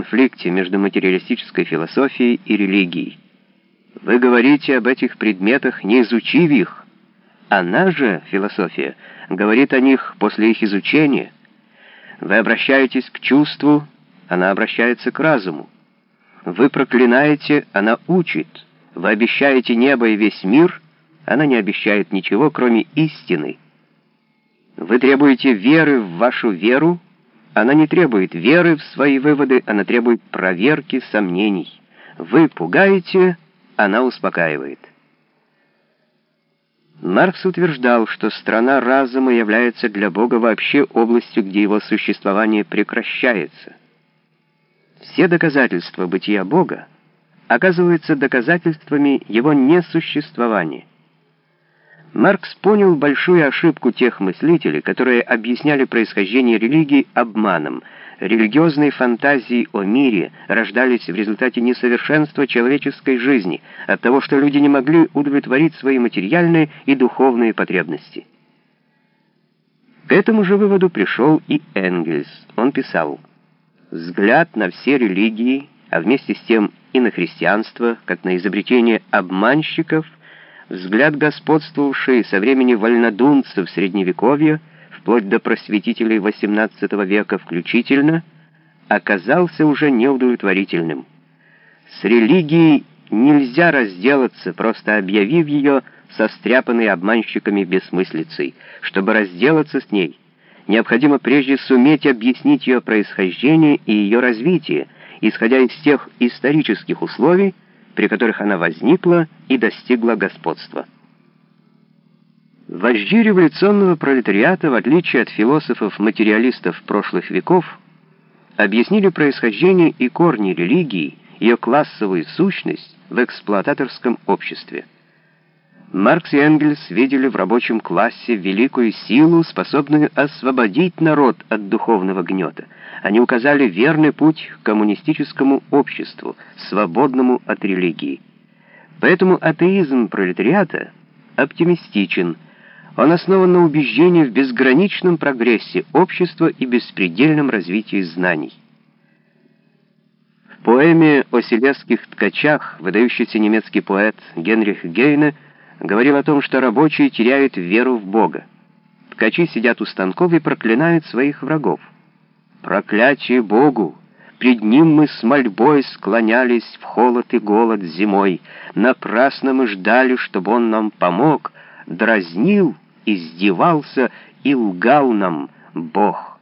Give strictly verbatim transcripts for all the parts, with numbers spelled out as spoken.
конфликте между материалистической философией и религией. Вы говорите об этих предметах, не изучив их. Она же, философия, говорит о них после их изучения. Вы обращаетесь к чувству, она обращается к разуму. Вы проклинаете, она учит. Вы обещаете небо и весь мир, она не обещает ничего, кроме истины. Вы требуете веры в вашу веру, она не требует веры в свои выводы, она требует проверки сомнений. Вы пугаете, она успокаивает. Маркс утверждал, что страна разума является для Бога вообще областью, где его существование прекращается. Все доказательства бытия Бога оказываются доказательствами его несуществования. Маркс понял большую ошибку тех мыслителей, которые объясняли происхождение религии обманом. Религиозные фантазии о мире рождались в результате несовершенства человеческой жизни, от того, что люди не могли удовлетворить свои материальные и духовные потребности. К этому же выводу пришел и Энгельс. Он писал: «Взгляд на все религии, а вместе с тем и на христианство, как на изобретение обманщиков, взгляд, господствовавший со времени вольнодумцев Средневековья, вплоть до просветителей восемнадцатого века включительно, оказался уже неудовлетворительным. С религией нельзя разделаться, просто объявив ее состряпанной обманщиками бессмыслицей. Чтобы разделаться с ней, необходимо прежде суметь объяснить ее происхождение и ее развитие, исходя из тех исторических условий, при которых она возникла и достигла господства». Вожди революционного пролетариата, в отличие от философов-материалистов прошлых веков, объяснили происхождение и корни религии, ее классовую сущность в эксплуататорском обществе. Маркс и Энгельс видели в рабочем классе великую силу, способную освободить народ от духовного гнета. Они указали верный путь к коммунистическому обществу, свободному от религии. Поэтому атеизм пролетариата оптимистичен. Он основан на убеждении в безграничном прогрессе общества и беспредельном развитии знаний. В поэме о селезских ткачах выдающийся немецкий поэт Генрих Гейне говорил о том, что рабочие теряют веру в Бога. Ткачи сидят у станков и проклинают своих врагов. «Проклятие Богу! Пред Ним мы с мольбой склонялись в холод и голод зимой. Напрасно мы ждали, чтобы Он нам помог. Дразнил, издевался и лгал нам Бог».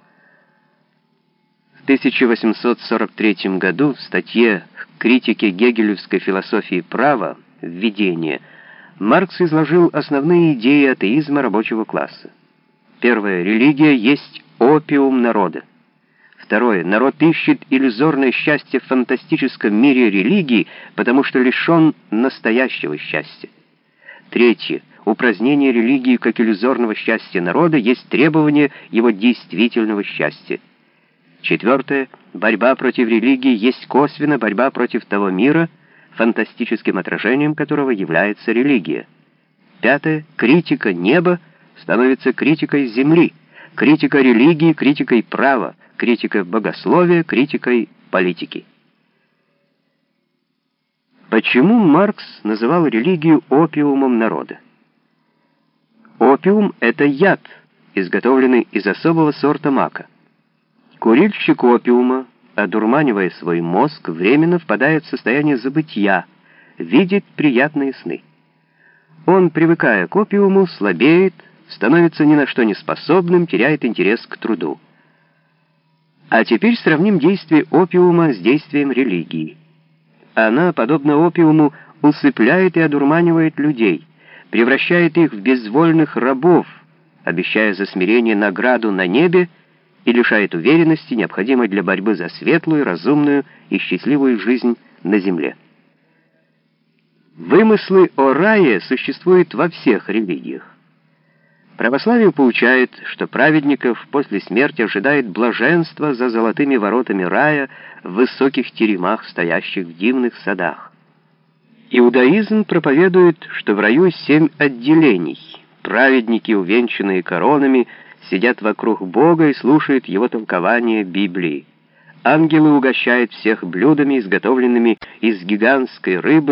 В тысяча восемьсот сорок третьем году в статье «Критики гегелевской философии права. Введение» Маркс изложил основные идеи атеизма рабочего класса. Первое. Религия есть опиум народа. Второе. Народ ищет иллюзорное счастье в фантастическом мире религии, потому что лишен настоящего счастья. Третье. Упразднение религии как иллюзорного счастья народа есть требование его действительного счастья. Четвертое. Борьба против религии есть косвенно борьба против того мира, фантастическим отражением которого является религия. Пятое. Критика неба становится критикой земли, критика религии, критикой права, критика богословия, критикой политики. Почему Маркс называл религию опиумом народа? Опиум — это яд, изготовленный из особого сорта мака. Курильщик опиума, одурманивая свой мозг, временно впадает в состояние забытья, видит приятные сны. Он, привыкая к опиуму, слабеет, становится ни на что не способным, теряет интерес к труду. А теперь сравним действие опиума с действием религии. Она, подобно опиуму, усыпляет и одурманивает людей, превращает их в безвольных рабов, обещая за смирение награду на небе, и лишает уверенности, необходимой для борьбы за светлую, разумную и счастливую жизнь на земле. Вымыслы о рае существуют во всех религиях. Православие поучает, что праведников после смерти ожидает блаженство за золотыми воротами рая в высоких теремах, стоящих в дивных садах. Иудаизм проповедует, что в раю семь отделений. Праведники, увенчанные коронами, сидят вокруг Бога и слушают его толкование Библии. Ангелы угощают всех блюдами, изготовленными из гигантской рыбы,